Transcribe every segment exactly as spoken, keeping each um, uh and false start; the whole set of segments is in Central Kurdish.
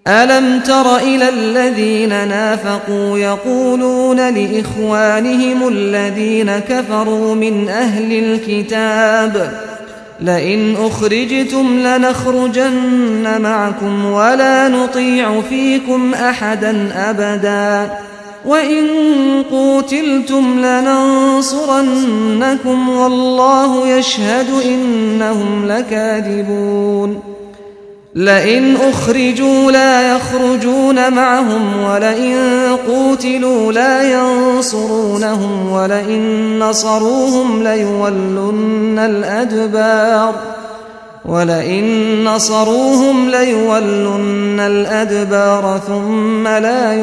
ألم تر إلى الذين نافقوا يقولون لإخوانهم الذين كفروا من أهل الكتاب لئن أخرجتم لنخرجن معكم ولا نطيع فيكم أحدا أبدا وإن قوتلتم لننصرنكم والله يشهد إنهم لكاذبون لئن أخرجوا لا يخرجون معهم ولئن قوتلوا لا ينصرونهم ولئن نصروهم ليولن الأدبار ولئن نصروهم ليولن الأدبار ثم لا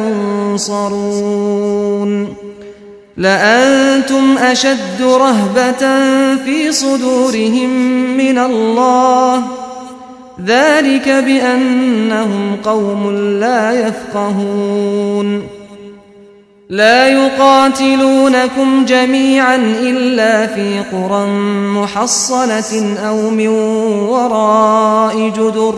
ينصرون لأنتم أشد رهبة في صدورهم من الله ذلك بأنهم قوم لا يفقهون لا يقاتلونكم جميعا إلا في قرى محصنة أو من وراء جدر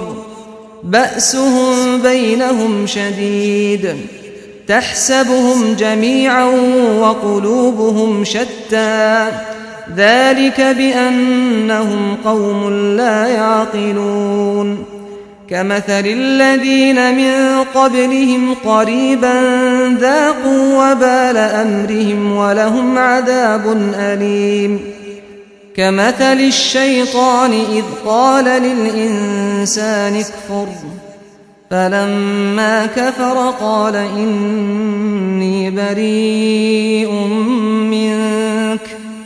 بأسهم بينهم شديد تحسبهم جميعا وقلوبهم شتى ذلك بأنهم قوم لا يعقلون كمثل الذين من قبلهم قريبا ذاقوا وبال أمرهم ولهم عذاب أليم كمثل الشيطان إذ قال للإنسان اكفر فلما كفر قال إني بريء منك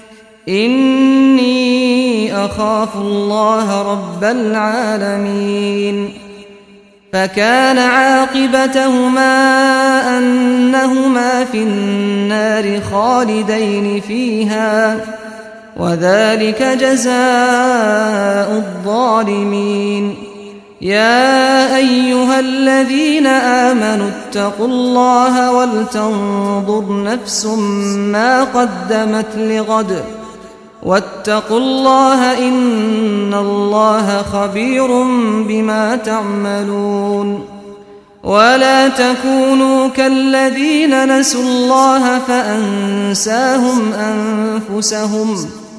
إني أخاف الله رب العالمين فكان عاقبتهما أنهما في النار خالدين فيها وذلك جزاء الظالمين يا أيها الذين آمنوا اتقوا الله ولتنظر نفس ما قدمت لغد واتقوا الله إن الله خبير بما تعملون ولا تكونوا كالذين نسوا الله فأنساهم أنفسهم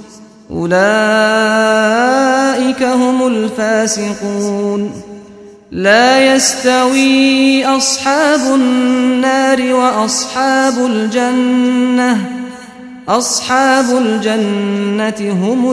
أولئك هم الفاسقون لا يستوي أصحاب النار وأصحاب الجنة أصحاب الجنة هم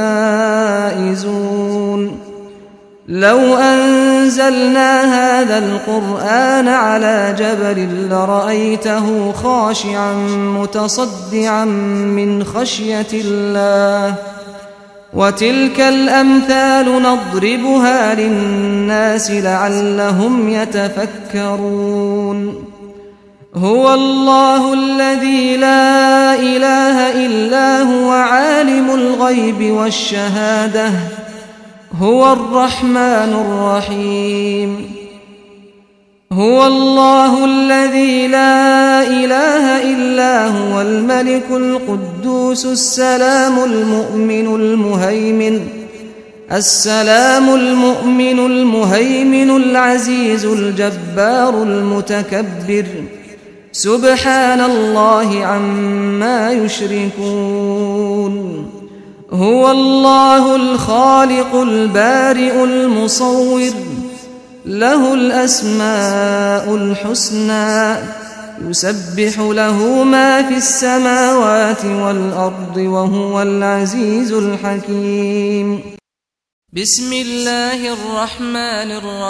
الفائزون لو أنزلنا هذا القرآن على جبل لرأيته خاشعا متصدعا من خشية الله وتلك الأمثال نضربها للناس لعلهم يتفكرون هو الله الذي لا إله إلا هو عالم الغيب والشهادة هو الرحمن الرحيم هو الله الذي لا إله إلا هو الملك القدوس السلام المؤمن المهيمن السلام المؤمن المهيمن العزيز الجبار المتكبر سبحان الله عما يشركون هو الله الخالق البارئ المصور له الأسماء الحسنى يسبح له ما في السماوات والأرض وهو العزيز الحكيم بسم الله الرحمن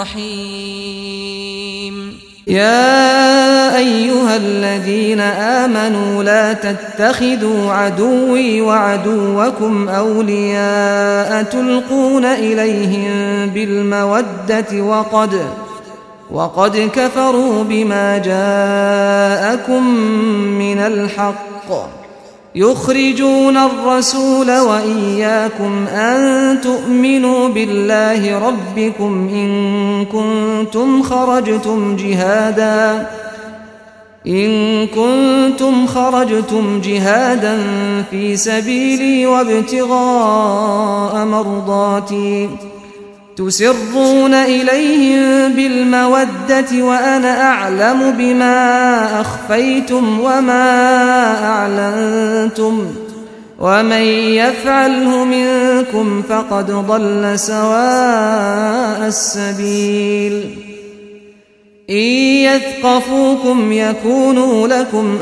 الرحيم يا أيها الذين آمنوا لا تتخذوا عدوي وعدوكم أولياء تلقون إليهم بالمودة وقد وقد كفروا بما جاءكم من الحق يخرجون الرسول وإياكم أن تؤمنوا بالله ربكم إن كنتم خرجتم جهادا إن كنتم خرجتم جهادا في سبيلي وابتغاء مرضاتي تسرون إليهم بالمودة وأنا أعلم بما أخفيتم وما أعلنتم ومن يفعله منكم فقد ضل سواء السبيل إن يثقفوكم يكونوا لكم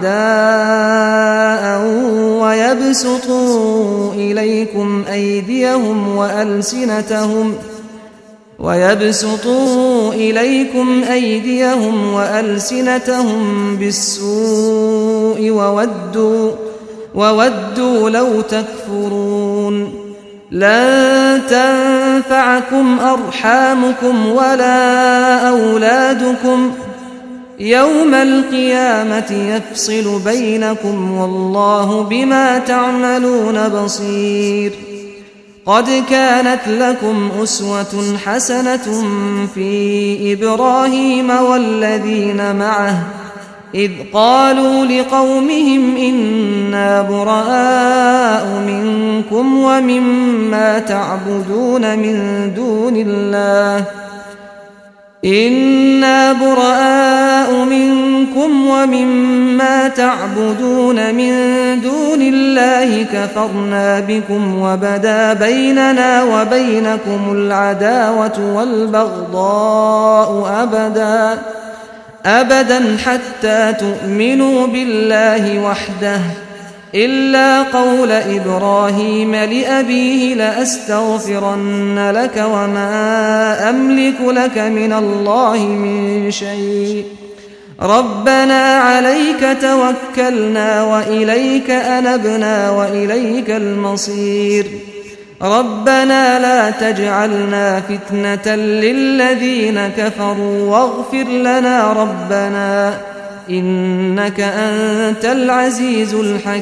أعداء ويبسطوا إليكم أيديهم وألسنتهم ويبسطوا إليكم أيديهم وألسنتهم بالسوء وودوا وودوا لو تكفرون لن تنفعكم أرحامكم ولا أولادكم يوم القيامة يفصل بينكم والله بما تعملون بصير قد كانت لكم أسوة حسنة في إبراهيم والذين معه إذ قالوا لقومهم إنا براء منكم ومما تعبدون من دون الله إنا براء منكم ومما تعبدون من دون الله كفرنا بكم وبدا بيننا وبينكم العداوة والبغضاء أبدا أبدا حتى تؤمنوا بالله وحده إلا قول إبراهيم لأبيه لأستغفرن لك وما أملك لك من الله من شيء ربنا عليك توكلنا وإليك أنبنا وإليك المصير ربنا لا تجعلنا فتنة للذين كفروا واغفر لنا ربنا إنك أنت العزيز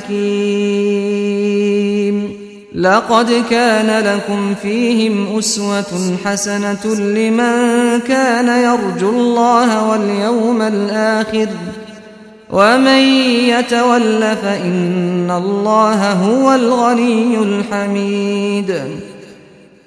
الحكيم لقد كان لكم فيهم أسوة حسنة لمن كان يرجو الله واليوم الآخر ومن يتول فإن الله هو الغني الحميد